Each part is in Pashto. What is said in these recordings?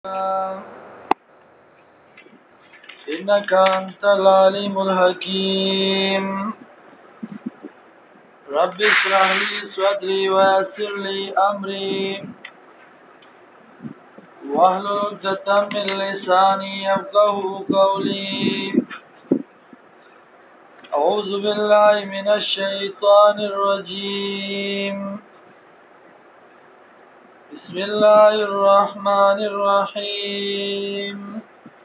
إنك أنت العليم الحكيم رب اشرح لي صدري ويسر لي أمري واحلل عقدة من لساني يفقهوا قولي أعوذ بالله من الشيطان الرجيم بسم الله الرحمن الرحيم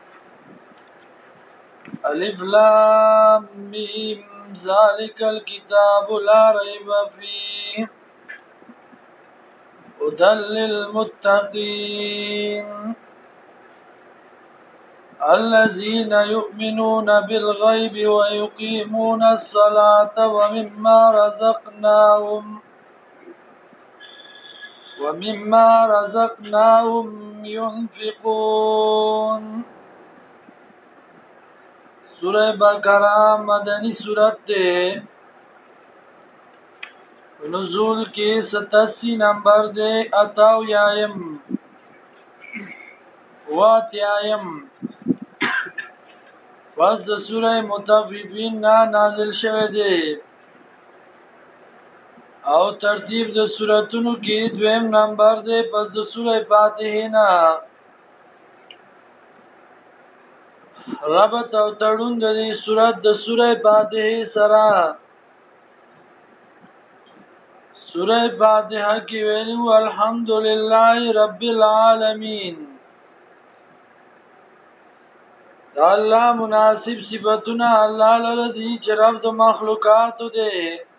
ألف لام ميم ذلك الكتاب لا ريب فيه هدى للمتقين الذين يؤمنون بالغيب ويقيمون الصلاة ومما رزقناهم ينفقون سورہ بقرہ مدنی سورت ہے نزول کی 87 نمبر دے اتاو یایم واتیایم پس د سورہ مطففین نا نازل شوه دے او ترتیب د سورتونو کې دویم نمبر دے پس د سورہ فاتحه نا ربط او تړون د دې سورۃ د سورہ فاتحه سره سورہ فاتحه کې ویلو الحمدلله رب العالمین دا الله مناسب صفاتونه الله لري چې رب د مخلوقات دی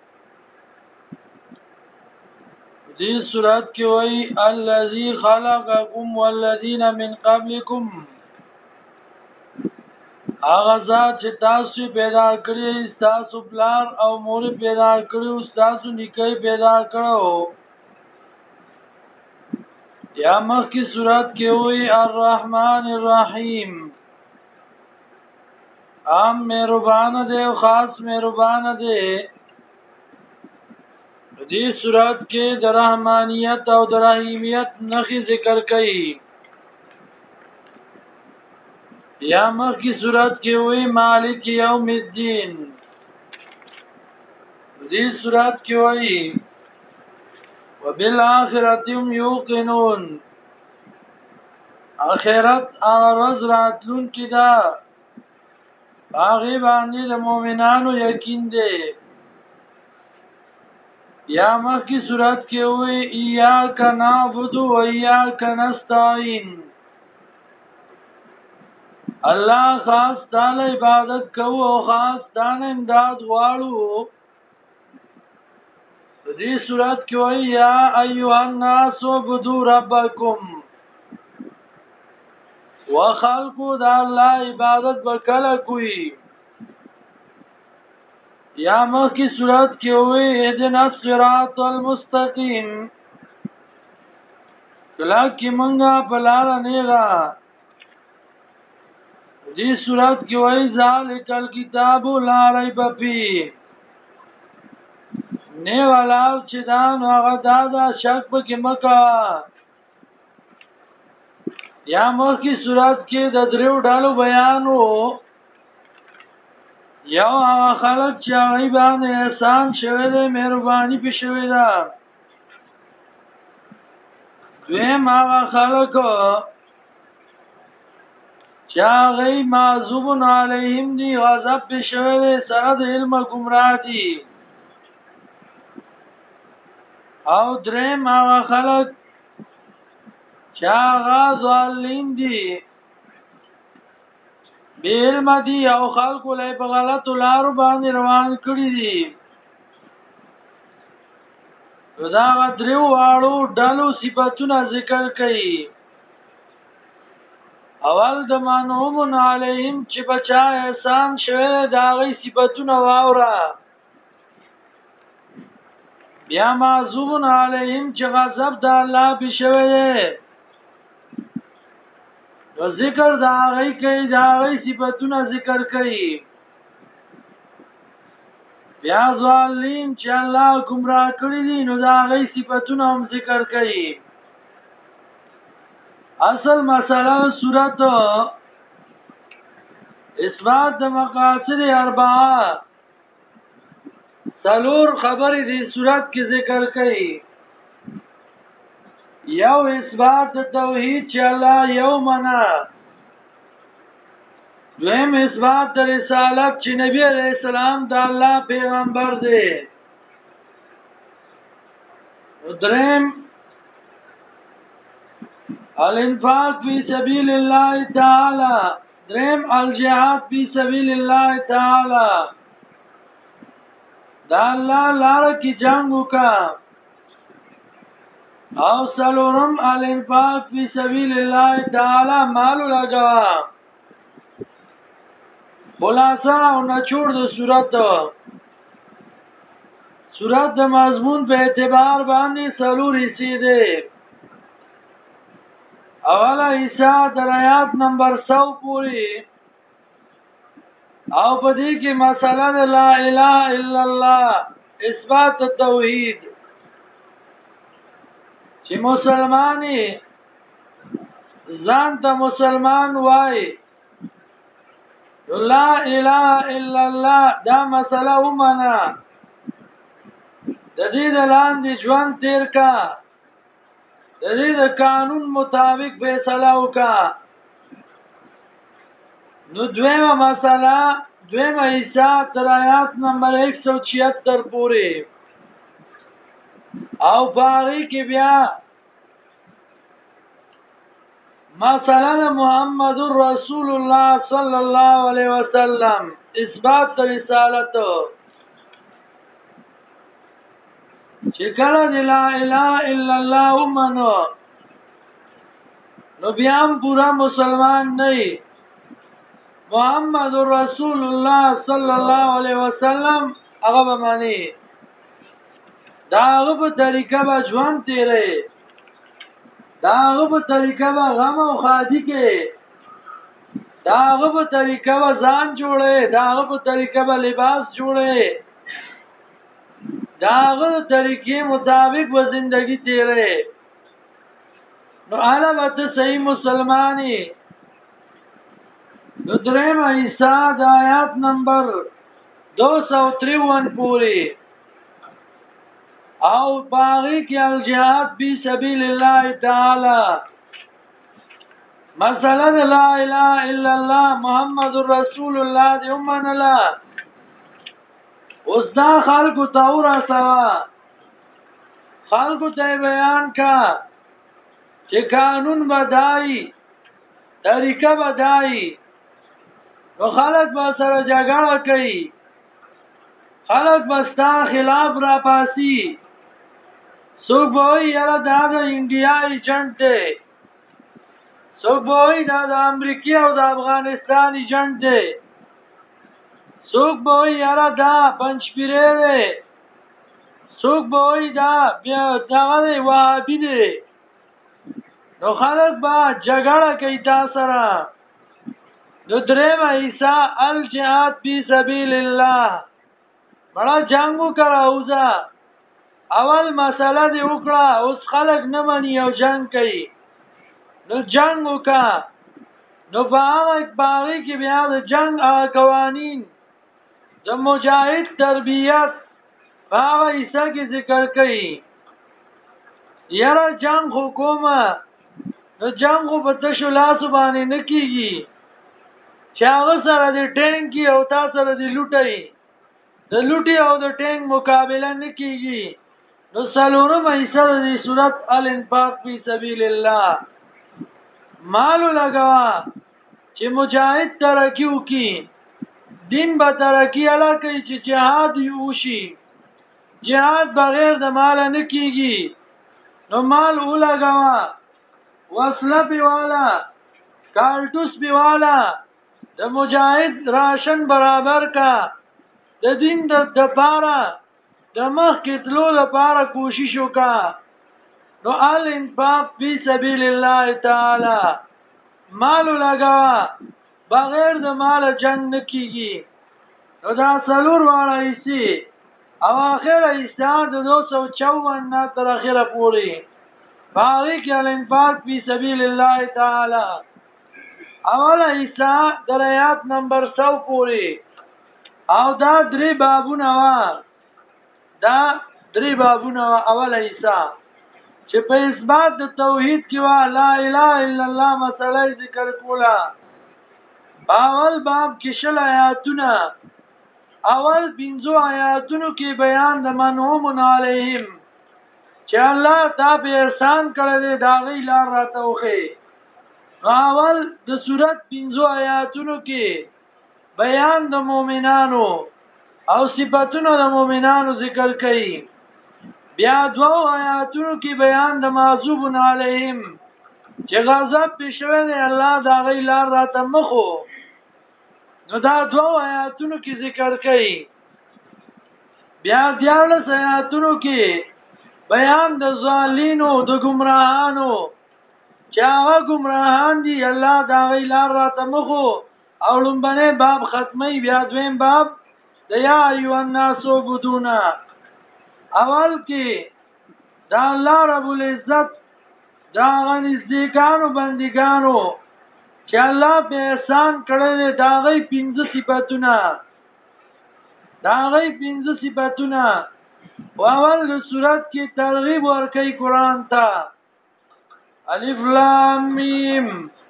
دې سورۃ کې وایي الذی خلقکم والذین من قبلکم هغه ذات چې تاسو پیدا کړی تاسو پلار او مور پیدا کړو تاسو نیکي پیدا کړو یا مخکې سورۃ کې وایي الرحمن الرحیم عام مهربان دی او خاص مهربان دی دې سورۃ کې د رحمانیت او د رحیمیت نخي ذکر کړي یا مخی صورت کې وی مالک یوم الدین دې صورت کې وی وبالآخرة هم یوقنون آخرت آرز راتلون کی دا باغی باندې د مومنانو یقین دی یا مخی صورت کې وی ایاک نعبد و ایاک نستعین الله خاص تعالی عبادت کوو او خاص تعالی امداد غواړو دې صورت کې وایي یا ایها الناس عبدوا ربکم وخلقوا د الله عبادت وکړه کوي یا مخکې صورت کې وایي اهدنا الصراط المستقیم کله کې مونږه په لار نه دې صورت کې وایي ذالک الکتاب لا ریب فیه نه والا چې دا نو هغه دا شک به کې مکه یا مخکې صورت کې د دریو ډالو بیان وو یو هغه خلک چې هغه باندې احسان شوی دی مهرباني په شوی ده دویم هغه خلک چا غي معذوبن علیهم دی غضب بشوه سره د علم گمراه دی او درم هغه خلق چا غاظالین دی علم دی او خلق له په غلط لار باندې روان کړی دی دا غدرو واړو ډالو صفاتونه ذکر کړي اول د منعوم علیهم چې بچا احسان شوه دا غي صفاتونه واوره بیا معذوب علیهم چې غضب د الله بشوي نو ذکر دا غي کوي دا غي صفاتونه ذکر کوي بیا ظالم چې الله گمراه کړی دي نو دا غي صفاتونه هم ذکر کوي اصل مسله صورت اثبات د مقاصد اربعه څلور خبرې دي صورت کې ذکر کړي. یو اثبات د توحید چې الله یو منا، دویم اثبات د رسالت چې نبی علیہ السلام د الله پیغمبر دی، دریم الانفاق فی سبیل الله تعالی، دریم الجهاد فی سبیل الله تعالی، دا الله لار کی جنگ وکا، او سلورم الانفاق فی سبیل الله تعالی مال لگا. خلاصہ او نچوڑ د صورت د مضمون په اعتبار باندې سلور حصے دي. اوله حصہ د آیات نمبر 100 پوری او په دې کې مسله لا اله الا الله اثبات توحید چې مسلمانی ځان ته مسلمان وای لا اله الا الله دا مسله ومنه، د دې د لاندې ژوند تیر کا، د دې د قانون مطابق فیصله وکا. نو دویمه مسله دویمه حصہ تر آیات نمبر 176 پورې او باقی کې بیا مسله محمد رسول الله صلی الله علیه وسلم اثبات رسالت چې کله لا اله الا الله ومنو نو بیا هم پورا مسلمان نه، محمد رسول الله صلی الله علیه وسلم هغه به معنی دا هغه په طریقه به ژوند تیرې، دا هغه په طریقه به غم او خادي کې، دا هغه په طریقه به ځان جوړې، دا هغه په طریقه به لباس جوړې، دا هغه طریقې مطابق به زندگی تیرې. نو علاوه ته صحیح مسلمانی. نو دریم حصہ د آیات نمبر 253 پوری او باقی کی الجهاد فی سبیل الله تعالی، مسئلہ لا اله الا الله محمد رسول الله دی امن الله. اوس دا خلقو تاورا سوا خلقو ته بیان کا چې قانون بدای طریقه بدای، نو خلق با سره جګړه کوي، خلق بستا خلاف را پاسی، څوک وایي یاره دا د انډیا ایجنټ دی، څوک وایي دا د امریکا او د افغانستان ایجنټ دی، څوک وایي یاره دا پنځپیری دی، څوک وایي دا بیا دغه دی وهابي دی. نو خلق با جګړه کوي تاسو سره. نو درېمه حصہ الجهاد فی سبیل الله بڑا جنگو کرا اوزا. اول مسئله دی وکړه، اوس خلق نه مني او جنگ کوي، نو جنگ وکا. نو په هغه باغی کې بیا د جنگ قوانین د مجاهد تربیت په هغه حصہ کې ذکر کړي. یاره جنگ حکومه نو جنگ خو په تشو لاسو باندې نه کیږي چې هغه سره د ټینګي او تا سره د لوټي، د لوټي او د ټینګ مقابله نه کیږي. نو څلورم حصہ د صورت الانفاق فی سبیل الله مالو لګوا چې مجاهد ترقی وکي، دین به ترقی اله کوي چې جهاد یوشي. جهاد بغیر د مال نه کیږي، نو مال ولګوا، وصله بیوالا، کارتوس بیوالا، د مجاهد راشن برابر کا، د دین د پاره د مخ کې تلو لپاره کوشش وکا. نو الانفاق فی سبیل الله تعالی مال لګوا، بغیر د مال جنگ نکیږي. نو دا څلور واړه ایسي او اخر ایستان د 254 نه تر اخره پوری باغی کې الانفاق فی سبیل الله تعالی. اوله حصہ در آیات نمبر 100 پوری او دا درې بابونه وا. دا درې بابونه وا. اوله حصہ چې په اثبات د توحید کې وا لا اله الا الله مسله ذکر کولا. اول باب کې شل آیاتونه. اول 15 آیاتونو کې بیان د منعوم علیهم چې الله تا په احسان کړی دا غي لار راتوخه. اول د سورۃ 15 آیاتونو کې بیان د مؤمنانو او صفاتونو د مؤمنانو ذکر کړي. بیا دو آیاتونو کې بیان د معذوب علیهم چې غضب بشوي دی الله دا غي لار راته مخو. نو دا دو آیاتونو کې ذکر کړي. بیا 14 آیاتونو کې بیان د ظالمینو د گمراهانو چې هغه گمراهان دي الله دا غي لار راته مخو. او لومبنه باب ختمي. بیا دویم باب د یا ایو الناس عبدونا. اول کې دا الله رب العزت دا غنځګانو بندګانو چې الله په احسان کړل دا غي 15 صفاتونه. دا غي 15 صفاتونه. او اول د سورات کې ترغیب ورکړي قران ته. الف لام میم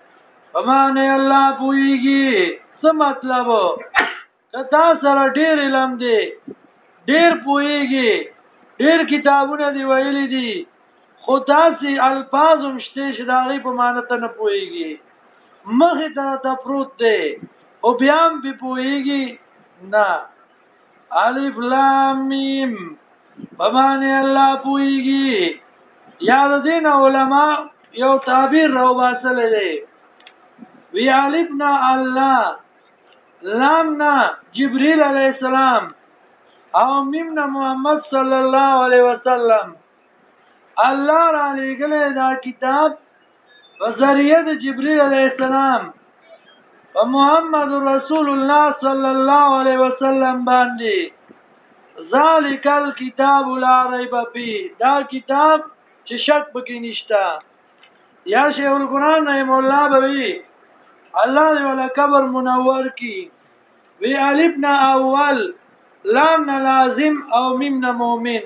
پمانه الله پويږي. څه مطلب؟ کتا سره ډېر علم دی ډېر پويږي ډېر کتابونه دی ویلي دي خو تاسو الفاظ مشته شداغي په معنی ته نه پويږي. مخه ته پروت دی او بیا هم به پويږي نه. الف لام میم پمانه الله پويږي. یا دین علماء یو تعبیر راو باسل دی. وی الفنا الله لامنا جبريل علیہ السلام او میمنا محمد صلی الله علیه وسلم. الله را لګل دا کتاب په ذریعہ د جبريل علیہ السلام او محمد رسول الله صلی الله علیه وسلم باندې. ذالک الکتاب لا ریب فیه. دا کتاب چې شک پکې نشتا. یا شیخ القرآن رحم الله بوي الله دې ولا قبر منور کی. وی الفنا اول لام لازم او میم مؤمن.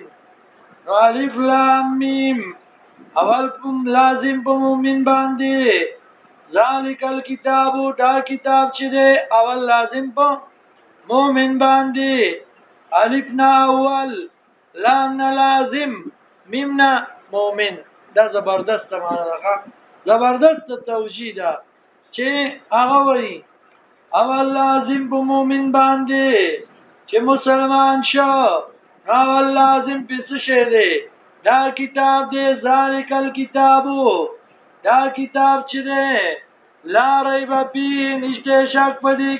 الف لام میم اول کوم لازم په مؤمن باندې. ذالک الکتاب دا کتاب چې دی اول لازم په مؤمن باندې. الفنا اول لام لازم میم مؤمن. دا زبردست معنا ده. زبردست توجیه ده چې هغه وایي اول لازم په مؤمن باندې چې مسلمان شو. اول لازم په څه شی دی؟ دا کتاب دی. ذالک الکتابو دا کتاب چې دی لا ریب فیه نشته شک پدې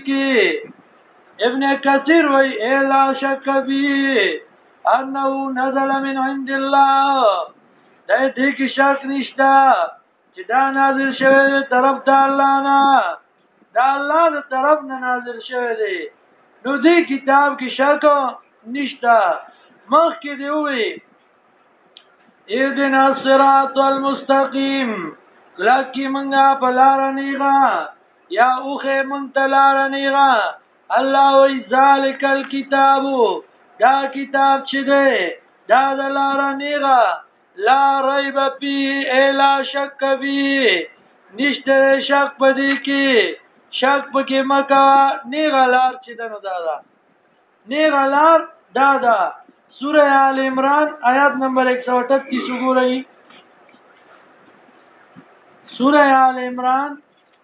کې. ابن کثیر وایي لا شک فیه انه نزل من عند الله. دا دې کې شک نشته چې دا نازل شوی دی طرف د الله نه. دا الله د طرف نه نازل شوی دی. نو دې کتاب کې شک نشته. مخکې دی وی اهدنا الصراط المستقیم لکه منګه په لار نیغه یا اوخه مونږ لار نیغه. الله وی ذالک الکتاب دا کتاب چې دی دا د لار نیغه. لا ریب فیه الا شک فیه نشته شک پدې کې. شک پکې مکا. نیغه لار چې دنو دادا نیغه لار دادا. سوره آل عمران آیات نمبر 138 وګورئ. سوره آل عمران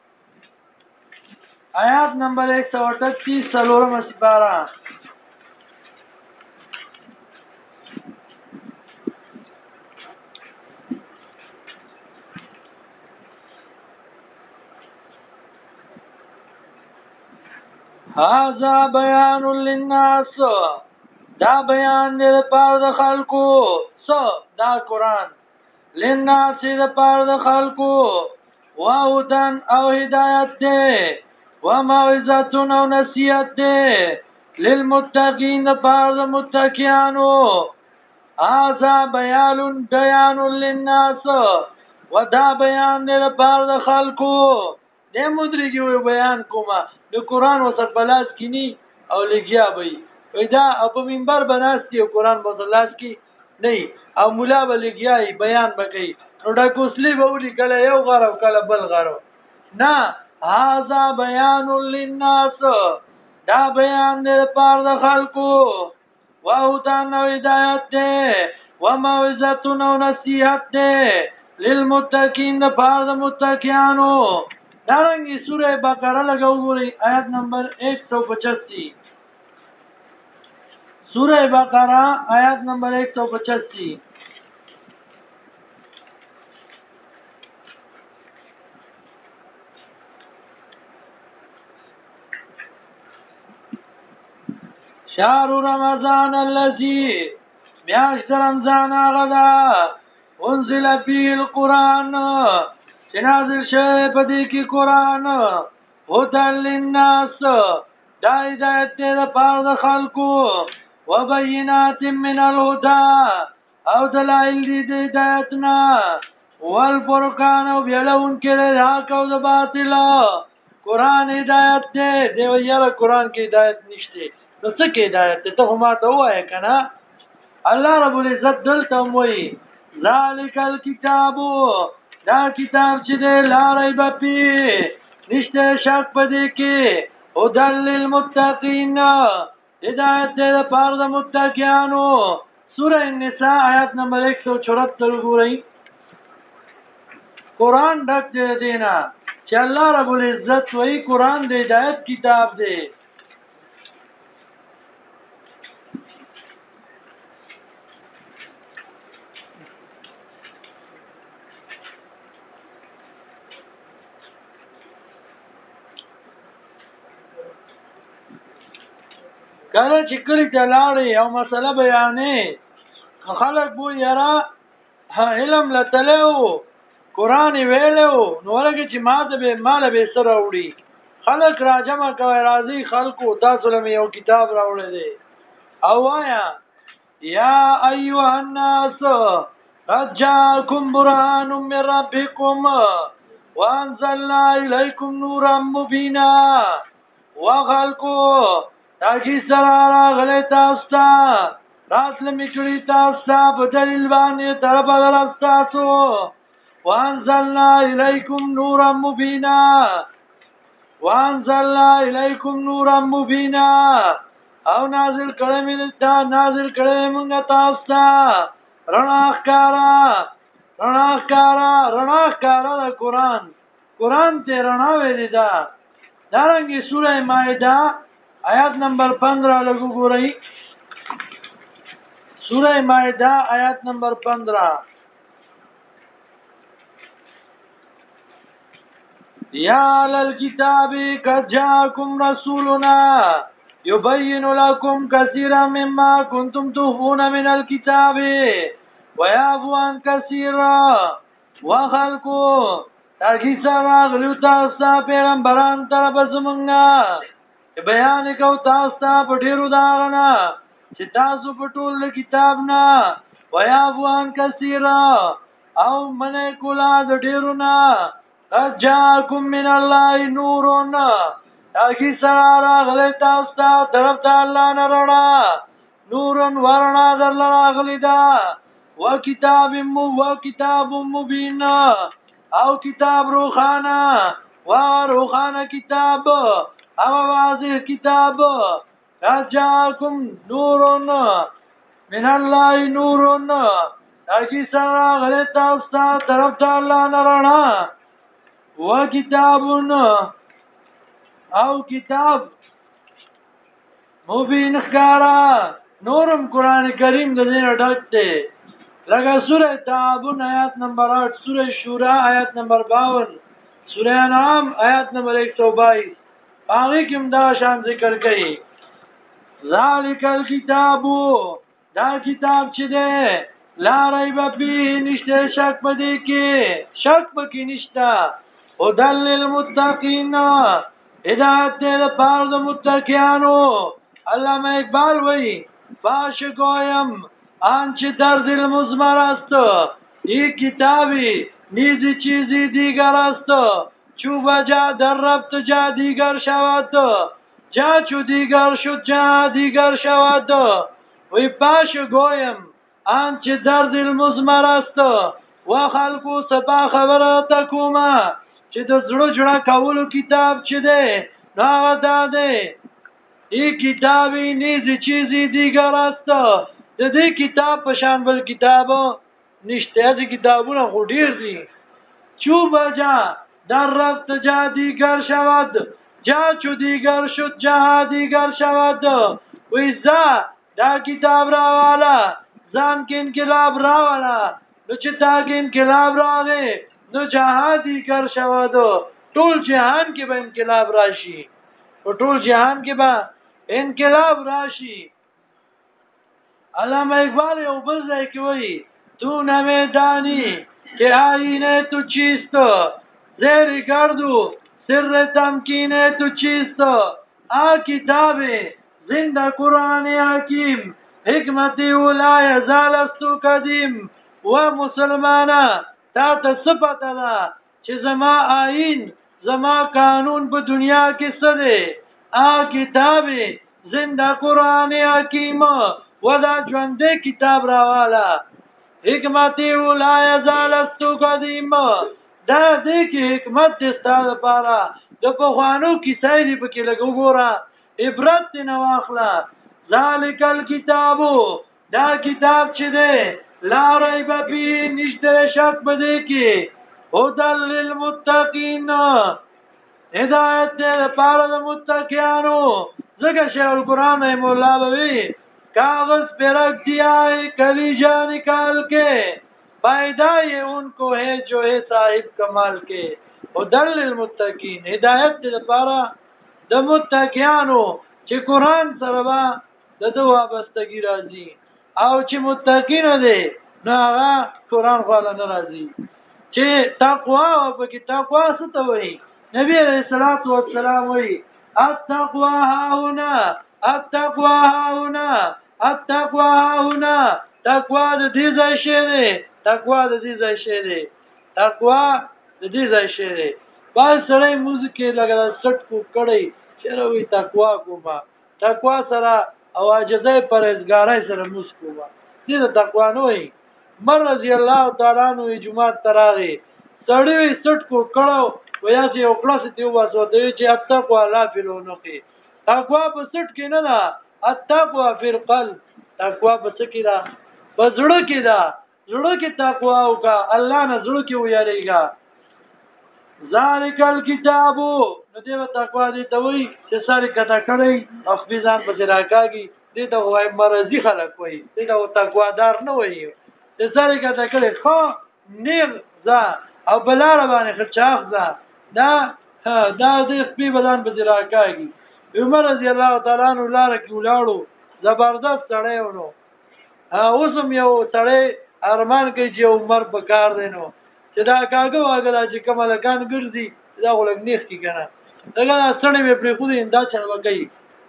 آیات نمبر 138 سلورم سپارہ. هذا بیان للناس دا بیان دې لپاره د خلکو. دا قرآن للناس دې لپاره د خلکو. وهدن او هدایت دې وموعظة او نصیحت دې للمتقین لپاره د متقیانو. هذا بیان للناس ودا بیان دی لپاره د خلکو د مدرګي وی بیان کومه د قران وسط بلاس کینی او لګیا وي دا په منبر بناستي او قران بلاس کی نه او مولا بلګیای بیان بکئی نو دا کوسلی به ولي کله یو غره او کله بل غره نه هاذا بیان للناس دا بیان دی لپاره د خلکو وهدى وهدايت ده وموعظة ونصيحت ده للمتقين لپاره د متقینانو دارنګي سوره بقره لګاو غوري آیت نمبر 185 سوره بقره آیت نمبر 185 شهر رمضان الذي میاشت رمضان غدا انزل فيه القرآن نازل شوی په دې کې قرآن هدى للناس دا هدایت دی لپاره د خلکو وبینات من الهدى او دلایل دي د هدایتنا والفرقان او بیلون کې د حق او د باطل قرآن هدایت دی یاره قرآن کې هدایت نشته نو څه کې هدایت ته هم ته وایې کنه الله رب العزت دلته وایي ذالک الکتاب دا کتاب چې دی لا ریب فیه نشته شک پدې کې هدى للمتقین هدایت دی لپاره د متقینانو سوره النساء آیت نمبر 174 ګورئ قرآن ډک دی دینا چې الله رب العزت وایي قرآن د هدایت کتاب دی کله چې کلی ته لاړې او مسله بیانې خلک بو یرا علم لتلو قرآن ویلو نو ورګه چې ماته به مال به سره وړي خلک راجمه کوي راضي خلکو تاسو له یو کتاب راوړل دي او وایا یا ایها الناس قد جاءكم برهان من ربكم وانزلنا اليكم نورا مبينا وخلقوا تاکی سرارا غلی تاستا راسل میکڑی تاستا بدلیل بانی طرف اگر استاسو وانزلنا الیکم نورا مبینا وانزلنا الیکم نورا مبینا او نازل کڑمی دلتا نازل کڑمی منگا تاستا رناخ کارا دا قرآن تی رناوی دی دا دارنگی سورہ مائدہ آیات نمبر 15 لگو گورئی سورہ مائدہ آیات نمبر 15 یا علی الكتاب قد جاءکم رسولنا یبین لکم کثیرا مما کنتم تخفون من الكتاب ویعفو عن کثیرا وخلقو تاکی سارا غلیو تاستا پیغمبران طرف زمنگا بیان کو تاسو ته په ډیرو داغنا چې تاسو په ټول کتاب نه ویافوان کثیرا او منه کولا د ډیرو نه جاءکم من الله نورون تاکي سره راغلی تاسو ته طرف ته الله نه رڼا نورون ورنا در راغلی دا وکتاب مبین او کتاب روخانه کتاب او واضح کتاب جاءکم نورون من الله نورون تاکی سره غلی تاسو ته طرف ته الله نه رڼا و کتابون او کتاب مبین ښکارا نورم قران کریم د دې ډک دی لکه سوره تعاون آیات نمبر 8 سوره شورا آیات نمبر 52 سوره انعام آیات نمبر 122 هغه کوم دا شان ذکر کړي ذالک الکتاب دا کتاب چې ده لا ریب فیه نشته شک پدې کې شک پکې نشته هدى للمتقین هدایت لپاره د متقینانو علامه اقبال وایي باش گویم آنچه در دل مضمر است این کتابی نیز چیزی دیگر است چوب جا در ربط جا دیگر شود جا چو دیگر شد جا دیگر شود وی پاش گویم آنچه در دل مضمر است و خلقو سپا خبره تکوما چې د زړه جوړه کولو کتاب چې دی نو هغه دا دی این کتابی نیز چیزی دیگر است د دې کتاب په شان بل کتاب نشته چې کتابونه خو ډیر دي چوب جا در رفت جا دیگر شود جا چو دیگر شد جا دیگر شود ویزا دا کتاب راوالا ځان کې انقلاب راوالا نو چې تا کې انقلاب راغی نو جهان دیگر شود ټول جهان کې به انقلاب راشي او ټول جهان کې به انقلاب راشي علامه اقبال یو بل ځای کې وایي تو نمیدانی که آینه تو چیست زیر گردو سر تمکین تو چیست آ کتاب زنده قرآن حکیم حکمتی لا یزال است قدیم و مسلمانا تا تصفت دا چې زما آئین زما قانون په دنیا کې سره آ کتاب زنده قرآن حکیم و دا ژوندې کتاب راواله حکمتی لا یزال است قدیم دا دې کې حکمت دې ستاسو لپاره د پخوانو کیسې دې پکې لګو ګوره عبرت دې نه واخله ذالک الکتاب دا کتاب چې دې لا ریب فیه نشته شک بده کې هدى للمتقین هدایت دې لپاره د متقینانو ځکه چې القرآن مولا بوي कागज पे रख दिया है कलीजा निकाल के फायदा ये उनको है जो है साहिब कमाल के हुदल ललमुत्तकीन हिदायत دې لپاره د متقینانو چې قرآن سره با د دوه وابستګي راځي او چې متقین دي نو هغه قرآن خواله نه راځي چې تقوا او په تقوا څه ته وایي نبی عليه الصلاه والسلام وایي التقوا ها هنا التقوا ها هنا التقوا هنا تقوا د دې ځای شه تقوا د دې ځای شه تقوا د دې ځای شه بل سره موزیک لګا سټ کو کړی چروي تقوا کوما تقوا سره اواجزه پرهیزګارای سره مسکوما دې د تقوا نه وي مر رضی الله تعالی عنہ جمعه تراغي سړی سټ کو کړو ویا چې یو کلاس ته واسو دی چې التقوا لا فلونو کې تقوا په سټ کې نه ده التقوا فی القلب تقوا په څه کې ده په زړه کې ده زړه کې تقوا او کا الله نه زړه کې ویریږي ذالک الکتاب نو دې تقوا دې ته وایي چې ساري کته کړی افیزان په راکاږي دې ته وایي مرضی خلک وایي دې ته تقوا دار نه وایي چې ساري کته کړی خو نیر ځا او بلار باندې خچاف ځا دا دې په بدن په راکاږي عمر رضی الله تعالی عنہ لاره کې ولاړو زبردست سړی ونو اوسم یو سړی ارمان کوي چې عمر په کار دینو چې دا کاغه واګلا چې کمالکان ګرځي دا ولګ نیخ کی کنه دا سړی په پری خو دې دا چل وکي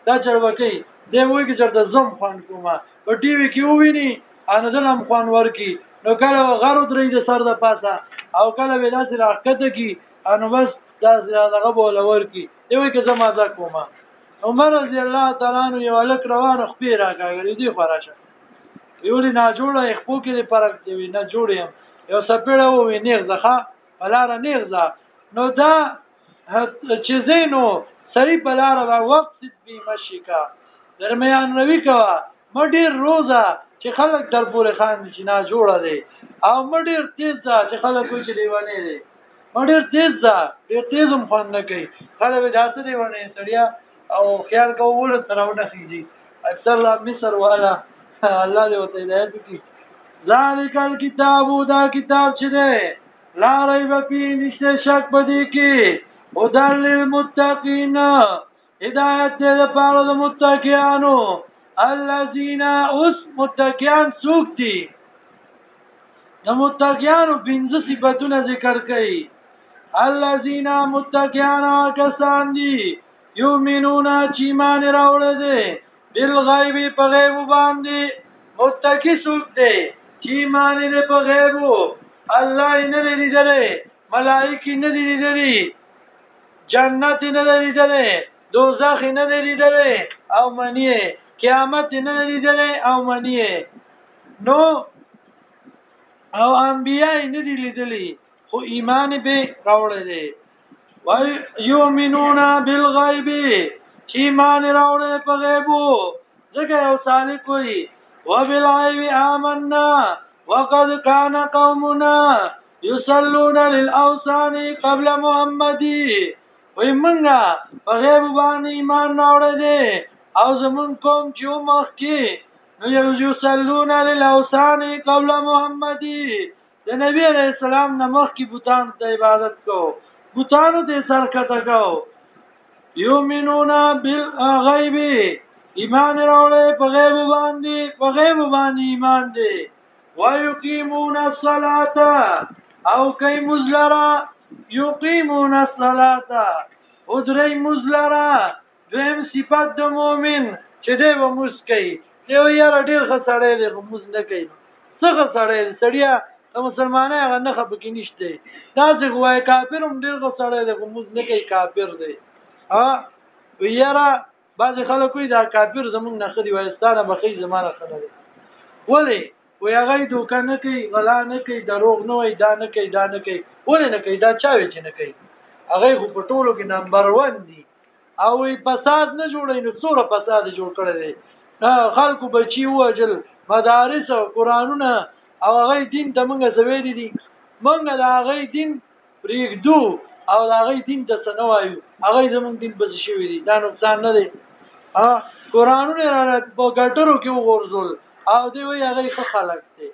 دی وایي چې چرته زم خوان کومه په ټي وي کې وویني ان دلم خوان ورکی نو کله غرو درې د سر د پاسه او کله ولاسه راکته کی انو بس دا دغه بوله ورکی دی وایي چې زما ځا کومه عمر رضی الله تعالی عنہ یو الک روان خپې راکاږي دی خراشه یولي نه جوړه خپو کې فرق دی نه جوړیم یو سپېړه و نیغ ځخه بلاره نیغ ځه نو دا چې زینو صحیح بلاره وقت به مشکا درمیان روي کوا مډیر روزه چې خلک در پورې خان چې نه جوړه دی او مډیر تیز ده چې خلک کوی چې دیوانه دی مډیر تیز ده ډیر تیزم فن نه کوي خلک داسې دیوانه سړیا او خیال کوول تر ونه سيږي اکثر مصر والا الله دې وته هدایت وکړي ذالک الکتاب دا کتاب چې ده لا ریب فیه نشته شک پدې کې هدى للمتقین هدایت دې لپاره د متقینانو الذين اس متقین څوک دي د متقینانو پنځه صفاتونه ذکر کړي الذين متقین کسان دي یؤمنون چې ایمان راوړل دي بالغیب په غیب باندې متکی څوک دی چې ایمان یې په غیب الله یې نه لیدلی ملائکه نه لیدلی جنت نه لیدلی دوزخ نه لیدلی او منی قیامت نه لیدلی او منی نو او انبیاء نه لیدلی خو ایمان به راوړل دي ويؤمنون بالغيب چې ایمان راوړل په غیب ځکه یو صالح کوي وبالغیب آمنا وقد كان قومنا يصلون للاوثان قبل محمد ويمنغا په غیب باندې ایمان راوړل دي او زمون کوم چې مخکي نو يصلون للاوثان قبل محمد د نبی عليه السلام نه مخکي بوتان ته عبادت کو بوتانو ته سر کته کو یؤمنون بالغیب ایمان راوړل په غیب باندې ایمان دي ويقيمون الصلاه او کوي مزلرا یقیمون الصلاه او درې مزلرا دیم صفات د مؤمن چې دی و مسکی دی یاره ډیر خسړې دی موږ نه کوي څه خسړې سړیا مسلمانای هغه نه خپکی نشته دا څنګه وای کافر هم ډیر خسړې دی موږ نه کوي کافر دی ها ویاره بعض خلکو دا کافر زمونږ نه خدي وایستانه بخې زمانه خدای ولی وی هغه دوکه نه کوي غلا نه کوي دروغ نه وای دا نه کوي ولې نه کوي دا چا وی چې نه کوي هغه خو په ټولو کې نمبر 1 دی او فساد نه جوړي نو څوره فساد جوړ کړی دی خلکو بچي وجل مدارس او قرانونه او هغه دین ته موږ زویری دي موږ دا هغه دین پریږدو او دا هغه دین ته سنوایو هغه زموږ دین بز شوی دي دا نقصان نه دی قرانونه را په ګټرو کې وګورځول او دی وی هغه خلک دی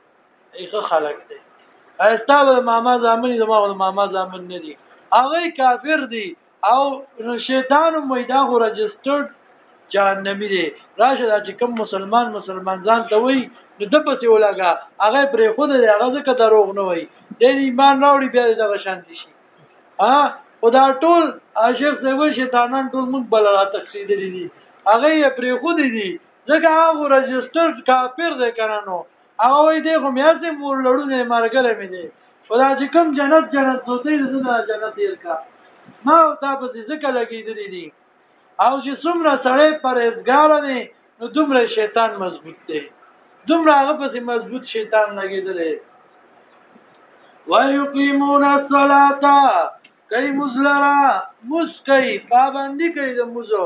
استاوه ماما زامن زما ماما زامن نه دي هغه کافر دي او شیطان میدان خو رجسترډ جهنمی دی راشه چې کوم مسلمان ځان ته وای نو د پسې ولاګه هغه پرې خود دی هغه ځکه دروغ نه وای د ایمان راوړي بیا دغه شانتي شي خدا ټول عاشق سوي شیطانان ټول موږ بل را تقسید دي هغه پرې خود دي ځکه هغه رجسترډ کافر دی کنانو هغه وای دی خو مې سم مور لړونه مارګله مې دي خدا چې کوم جنت دوتې زنه جنت یې کا ما تا په ځکه لګېدلې دي او چې څومره سړی پرهیزګار دی نو دومره شیطان مضبوط دی دومره هغه پسې مضبوط شیطان لګېدلی ويقيمون الصلاه کوي مزلرا مسکی پابندي کوي د مزو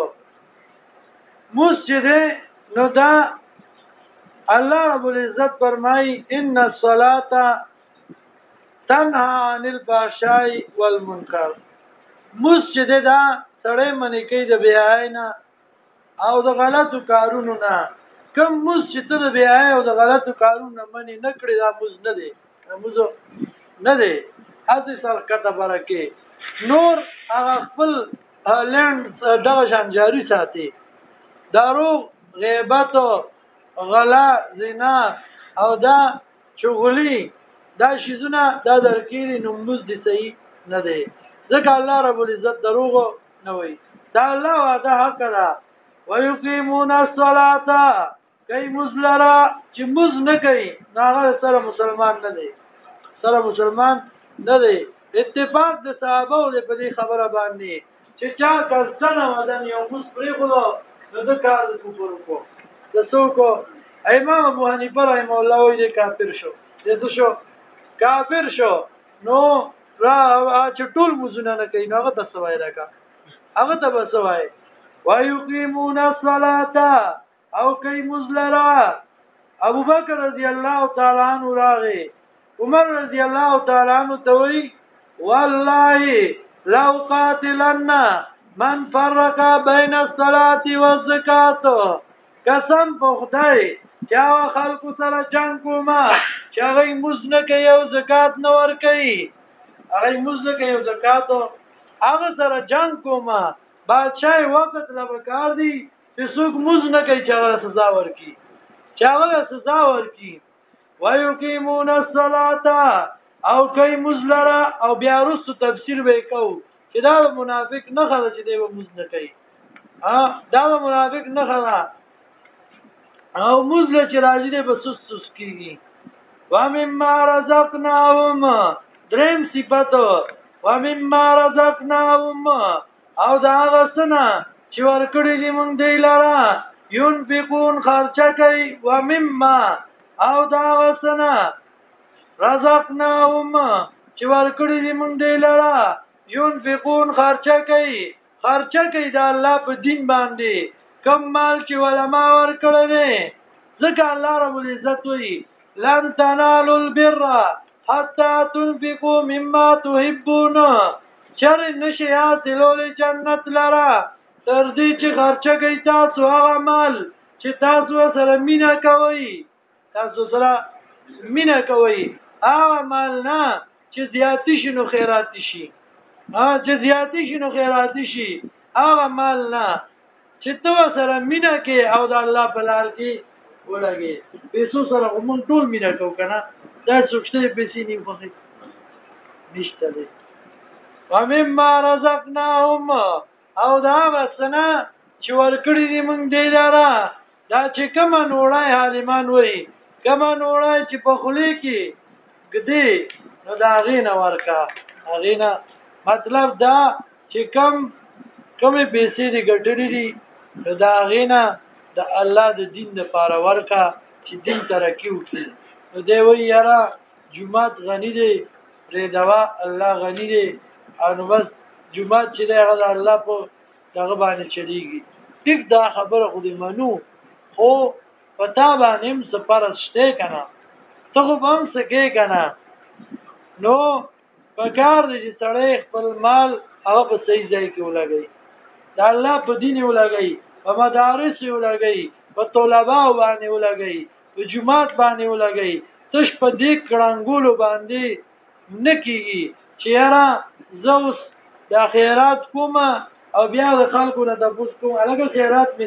مسجد نو دا الله رب العزت فرمای ان الصلاه تنها عن الفحشاء والمنکر مسجد دا سړی منی کوي د بیاینه او د غلطو کارونو نه کوم مسجد د بیاي او د غلطو کارونو منی نه کړی دا مز نه دی مزو نه دی هڅه سره کته برکه نور هغه خپل لند دغه شان جاری ساتي دروغ غیبت غلا زنا او دا چغلی دا شیزونه دا درکېری نموز دي صحیح نه دی ځکه الله رب العزت دروغ نه وي دا الله وعده حق ده ويقيمون الصلاه کوي مزلرا چې مز نه کوي هغه سره مسلمان نه دی اتفاق د صحابه او په دې خبره باندې چې چا کله ودان یو مز پرې غلو د کار د کفر کو د څوک امام ابو حنیفه رحم الله وی کافر شو کافر شو نو را چې ټول مزونه نه کوي نو هغه تسوای راکا هغه ته بسوای ويقيمون الصلاه او کوي مزلرا ابو بکر رضی الله تعالی عنہ راغی عمر رضی الله تعالی عنہ توي والله لو قاتلن من فرق بين الصلاه والزکات قسم په خدای چا خلق سره جنگ کوما چا غي مزنه کوي او زکات نه ور کوي هغه مزنه کوي او زکات هغه سره جنگ کوما بادشاہ وخت لبکار دی چې څوک مزنه کوي چې هغه سزا ورکي ويقيمون الصلاه او کوي مزلرا او بیا وروسته تفسیر وکاو چې دا منافق نه خله چې دی مزنه کوي دا منافق نه خله او مزله چې راځي دی به سس کېږي. ومما رزقناهم دریم صفت ومما رزقناهم او دا هغه څه نه چې ورکړي دي موږ دی لره ينفقون خرچه کوي. ومما او دا هغه څه نه رزقناهم چې ورکړي دي موږ دی لره ينفقون خرچه کوي د الله په دین باندې کم مال چې علماء ورکړي دي. ځکه الله رب العزت وایي لن تنالوا البر حتى تنفقوا مما تحبون چر نشیات لولې جنت لرا تر دې چې خرچه کوي تاسو هغه مال چې تاسو سره مینا کوي هغه مال نه چې زیاتی شي نو خیرات شي هغه مال نه چې تو سره مینا کې او د الله په لار کې ولګي پیسو سره موږ ټول مینا کو کنه دا څوکته پیسې نه وخت نشته دي. ومما رزقناهم او دا وسنه چې ورکړي دي موږ دی لاره دا چې کوم نوړای حالمان وای کوم نوړای چې په خولي کې ګدي نو دا غینه ورکا غینه مطلب دا چې کومې پیسې دي ګټلې دي دا غینه د الله د دین لپاره ورکا چې دین ترقی وکړي. نو دی وی یاره جمعات غنی دی ریدوا الله غنی دی او نو بس جمعات چې دی هغه الله په دغه باندې چلیږي. ټیک دا خبره خو دې منو خو پتا باندې هم سپارښتې کنه ته خو هم سکے کنه نو پکار دې چې سړی خپل مال هغه په صحیح ځای کې ولګي دا الله په دین ولګي په مدارس ولګي په طلباء باندې ولګي په جمعات باندې ولګي تش په دې کړنګولو باندې نکېږي چې یاره زوس د خیرات کومه او بیا د خلکو نه د پوس کوم الګ خیرات می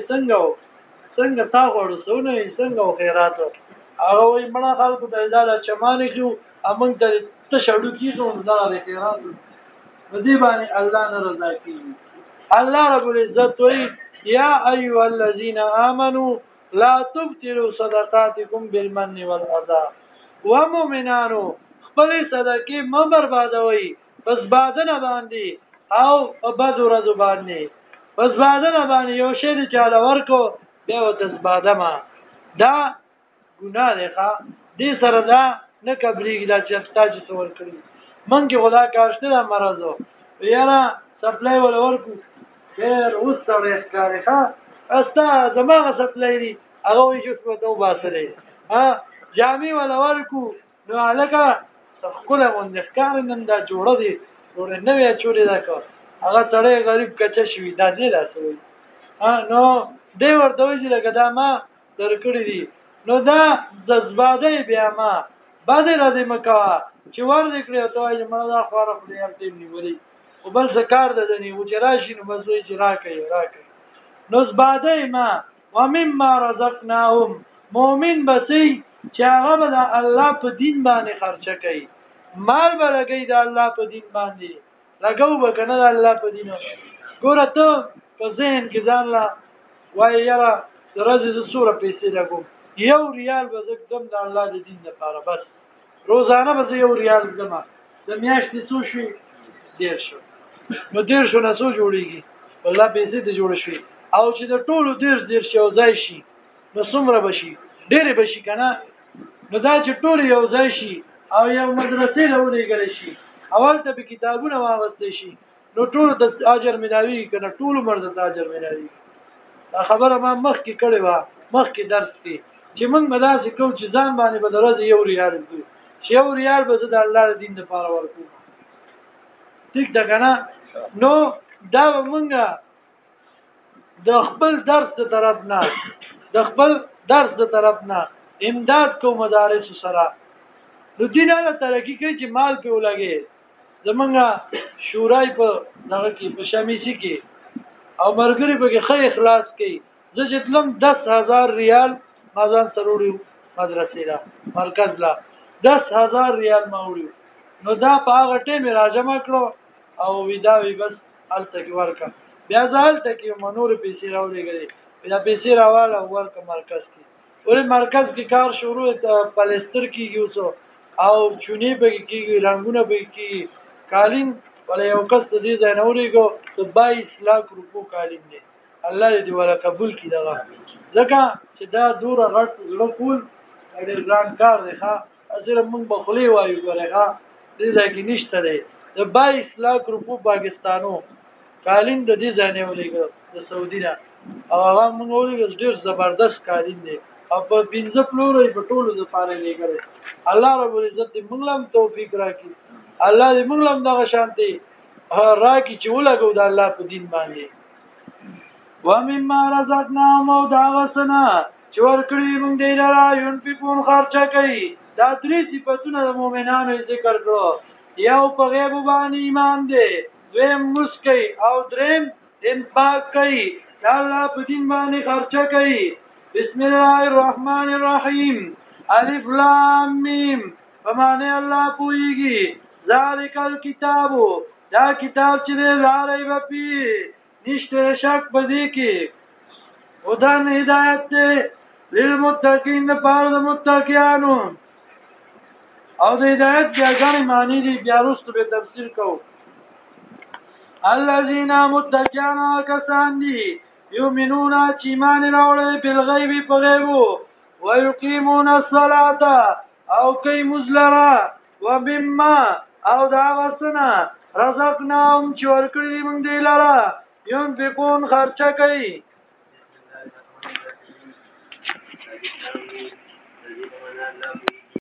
څنګه تا غوړو سونه څنګه خیرات هغه وي مړه خلکو ته دا چمانه کیو امنګ ته شړو کیږي دا د خیرات دې باندې الله نه رضا کیږي. الله رب العزت وی یا ایها الذين امنوا لا تبطلوا صدقاتكم بالمن والاذى ومؤمنانو خپل صدقې مو بربادوي پس بادنه باندې او بد ورځ باندې پس بادنه باندې یو شی چې چاله ورکو بیا وتس بادما دا ګناه ده دې سره دا نه کبرېږي دا چې تاج څور کړی منګه خدا کارشته مرزو یاره سپلای ول ورکو خیر اوس سره ښکارې ښا استا زماغه سپلای دی هغه وي چې په تو باسره جامع ولا ورکو نو الکه خپل باندې ښکار نن دا جوړه دي ور نه وی چوري دا کو هغه تړې غریب کچ شوی دا دی لاسوي نو دی ورته وی لکه دا ما درکړی دي نو دا زباده بیا ما باندې را دې مکا چې ور دې کړی ته یې مړه دا خواره خپل هم تیم نیولې او بل ذکر ده نه و چې راشي نو مزوي چې راکې نو زباده ما ومما رزقناهم مؤمن بسې چې هغه به د الله په دین باندې خرچه کوي مال به لګي د الله په دین باندې لګو به کنه د الله په دین ګوره ته په ذهن کې ځان لا وای یاره درځي د سوره پیسې لګو یو ریال به زکدم د الله د دین لپاره بس روزانه به یو ریال زما د میاشتې څو شي ډیر شو نو ډیر شو نه څو جوړیږي الله پیسې ته جوړ شي او چې د ټولو ډیر شي او ځای شي نو څومره بشي ډېر بشي کنه نو دا چې ټول یو ځای شي او یو مدرسې له ولېږل شي اول ته به کتابونه واغستې شي نو ټول د اجر ملاوي کنه ټول مرد د اجر ملاوي. دا خبره ما مخکې کړې و مخکې درس کې چې موږ مدارس کوو چې ځان باندې به درځي یو ریال دی چې یو ریال به د الله دین لپاره ورکو ټیک ده کنه نو دا مونږه د خپل درس د طرف نه امداد کو مدارس سره نو دین الله ترقی کوي چې مال په ولګي زمونږه شورای په دغه کې په شمیسي کې او مرګري په کې خیر اخلاص کوي زه جتلم 10000 ریال مازان سروړو مدرسې لا مرکز لا 10000 ریال ماوړو نو دا په هغه ټیم راجمع کړو او وی بس الته کې ورکا بیا ځالته کې منور پیسې راولېږي بیا پیسې راواله ورکا مرکز کې ولې مرکز کې کار شروع پلستر کېږي اوس او چونی به کېږي رنگونه به کېږي قالین ولا یو کس دې ځای نه ورېږو د 22 لک روپو قالین دی الله دې ولا قبول کړي دغه ځکه چې دا دوره غټ زړه کول ډېر ګران کار دی ښه اصل موږ بخلي وایو ګره ښه دې ځای کې نشته دی د 22 لک روپو پاکستانو قالین د دې ځای نه ورېږو د سعودي نه او هغه موږ ورېږو ډېر زبردست قالین دی او په 15 فلوري په ټولو د پاره لګل الله رب العزت دې موږ لم توفیق راکړي الله دې موږ لم دغه شانتي راکړي چې ولګو د الله په دین باندې ومما رزقناهم او داغسنا چې ورکړي موږ دې لرا ينفقون خرچه کوي دا درې صفاتونه د مؤمنانو ذکر کړو یو په غیب باندې ایمان دی دویم مسکی او دریم انفاق کوي دا الله په دین باندې خرچه کوي بسم الله الرحمن الرحیم الف لام میم فمانه الله پویږي ذالک الکتاب دا کتاب چې لا ریب فيه نشته شک بدی کې ودان هدایت ته للمتقین لپاره د متقینانو او د هدایت ځانګړي معنی دي بیا وروسته به تفسیر کوو الذين متقین کسان دي یؤمنون چې ایمان راوړي په غیب په غیبو ويقيمون الصلاه او کوي مزلرا وبما او دا ورسنه رزقناهم چې ورکړي موږ دی لاره ينفقون خرچه کوي